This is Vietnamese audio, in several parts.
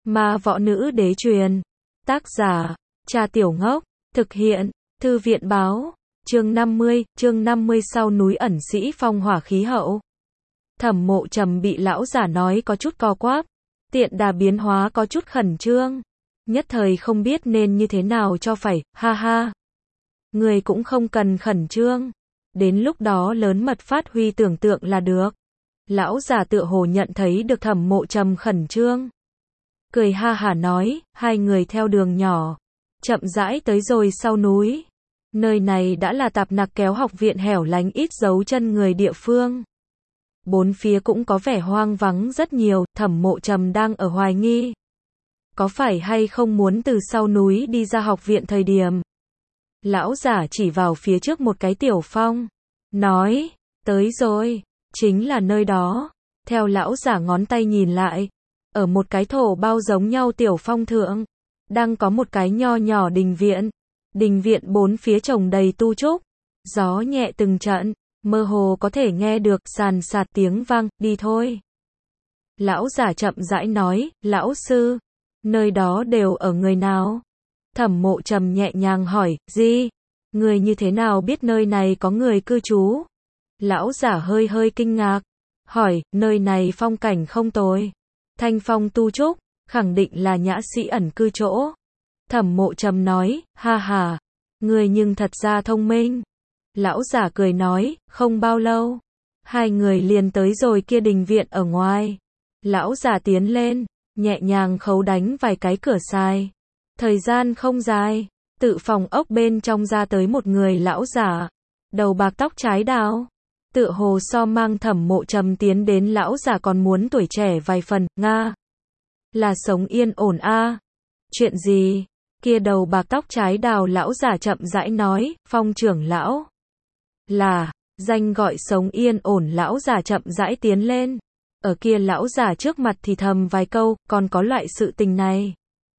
Ma võ nữ đế truyền. Tác giả, Trà Tiểu Ngốc. Thực hiện, Thư viện báo. Chương 50 sau núi ẩn sĩ phong hỏa khí hậu. Thẩm Mộ Trầm bị lão giả nói có chút co quắp, tiện đà biến hóa có chút khẩn trương. Nhất thời không biết nên như thế nào cho phải, ha ha. Người cũng không cần khẩn trương. Đến lúc đó lớn mật phát huy tưởng tượng là được. Lão giả tựa hồ nhận thấy được Thẩm Mộ Trầm khẩn trương. Cười ha hả nói, hai người theo đường nhỏ, chậm rãi tới rồi sau núi. Nơi này đã là Tạp Nặc Kéo học viện hẻo lánh ít dấu chân người địa phương. Bốn phía cũng có vẻ hoang vắng rất nhiều, Thẩm Mộ Trầm đang ở hoài nghi. Có phải hay không muốn từ sau núi đi ra học viện thời điểm. Lão giả chỉ vào phía trước một cái tiểu phong. Nói, tới rồi, chính là nơi đó. Theo lão giả ngón tay nhìn lại. Ở một cái thổ bao giống nhau tiểu phong thượng. Đang có một cái nho nhỏ đình viện. Đình viện bốn phía trồng đầy tu trúc. Gió nhẹ từng trận. Mơ hồ có thể nghe được sàn sạt tiếng vang, đi thôi. Lão giả chậm rãi nói, lão sư, nơi đó đều ở người nào? Thẩm Mộ Trầm nhẹ nhàng hỏi, gì? Người như thế nào biết nơi này có người cư trú? Lão giả hơi hơi kinh ngạc, hỏi, nơi này phong cảnh không tồi. Thanh phong tu trúc, khẳng định là nhã sĩ ẩn cư chỗ. Thẩm Mộ Trầm nói, ha ha, người nhưng thật ra thông minh. Lão giả cười nói, không bao lâu, hai người liền tới rồi kia đình viện ở ngoài. Lão giả tiến lên, nhẹ nhàng khấu đánh vài cái cửa sai. Thời gian không dài, tự phòng ốc bên trong ra tới một người lão giả, đầu bạc tóc trái đào. Tựa hồ so mang Thẩm Mộ Trầm tiến đến lão giả còn muốn tuổi trẻ vài phần, nga. Là sống yên ổn a. Chuyện gì? Kia đầu bạc tóc trái đào lão giả chậm rãi nói, Phong trưởng lão. Là, danh gọi sống yên ổn lão giả chậm rãi tiến lên. Ở kia lão giả trước mặt thì thầm vài câu, còn có loại sự tình này.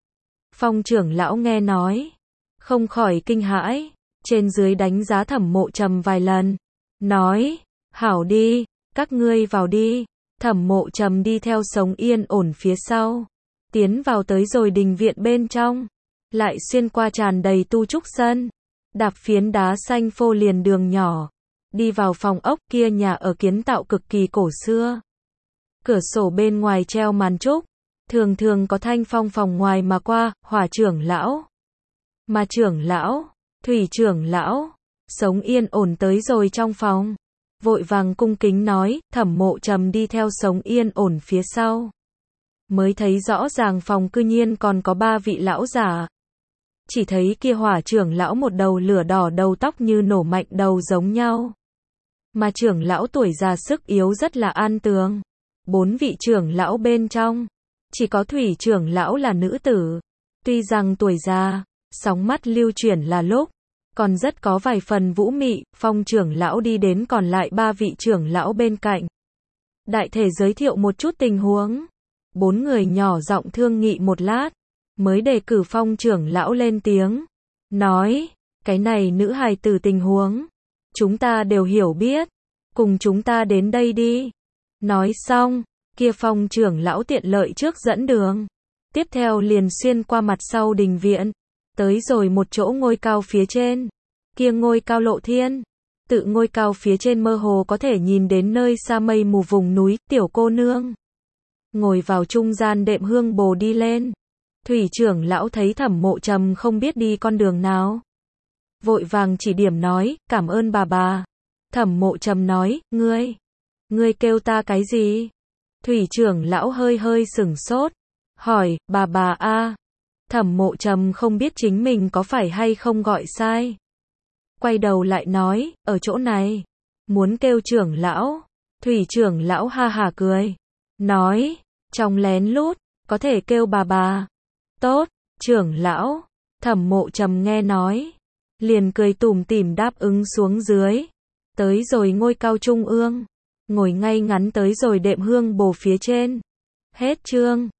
Phong trưởng lão nghe nói, không khỏi kinh hãi, trên dưới đánh giá Thẩm Mộ Trầm vài lần. Nói, hảo đi, các ngươi vào đi. Thẩm Mộ Trầm đi theo sống yên ổn phía sau. Tiến vào tới rồi đình viện bên trong. Lại xuyên qua tràn đầy tu trúc sân. Đạp phiến đá xanh phô liền đường nhỏ. Đi vào phòng ốc kia nhà ở kiến tạo cực kỳ cổ xưa. Cửa sổ bên ngoài treo màn trúc. Thường thường có thanh phong phòng ngoài mà qua, Hỏa trưởng lão, Ma trưởng lão, Thủy trưởng lão. Sống yên ổn tới rồi trong phòng. Vội vàng cung kính nói, Thẩm Mộ Trầm đi theo sống yên ổn phía sau. Mới thấy rõ ràng phòng cư nhiên còn có ba vị lão giả. Chỉ thấy kia Hỏa trưởng lão một đầu lửa đỏ đầu tóc như nổ mạnh đầu giống nhau. Mà trưởng lão tuổi già sức yếu rất là an tường. Bốn vị trưởng lão bên trong, chỉ có Thủy trưởng lão là nữ tử. Tuy rằng tuổi già, sóng mắt lưu chuyển là lúc, còn rất có vài phần vũ mị. Phong trưởng lão đi đến còn lại ba vị trưởng lão bên cạnh. Đại thể giới thiệu một chút tình huống. Bốn người nhỏ giọng thương nghị một lát, mới đề cử Phong trưởng lão lên tiếng. Nói, cái này nữ hài tử tình huống, chúng ta đều hiểu biết. Cùng chúng ta đến đây đi. Nói xong, kia Phong trưởng lão tiện lợi trước dẫn đường. Tiếp theo liền xuyên qua mặt sau đình viện. Tới rồi một chỗ ngôi cao phía trên. Kia ngôi cao lộ thiên. Tự ngôi cao phía trên mơ hồ có thể nhìn đến nơi xa mây mù vùng núi. Tiểu cô nương ngồi vào trung gian đệm hương bồ đi lên. Thủy trưởng lão thấy Thẩm Mộ Trầm không biết đi con đường nào, vội vàng chỉ điểm nói, cảm ơn bà. Thẩm Mộ Trầm nói, ngươi kêu ta cái gì? Thủy trưởng lão hơi hơi sửng sốt, hỏi, bà a. Thẩm Mộ Trầm không biết chính mình có phải hay không gọi sai. Quay đầu lại nói, ở chỗ này, muốn kêu trưởng lão. Thủy trưởng lão ha hả cười, nói, trong lén lút, có thể kêu bà. Tốt, trưởng lão. Thẩm Mộ Trầm nghe nói, liền cười tủm tỉm đáp ứng xuống dưới. Tới rồi ngôi cao trung ương, ngồi ngay ngắn tới rồi đệm hương bồ phía trên. Hết chương.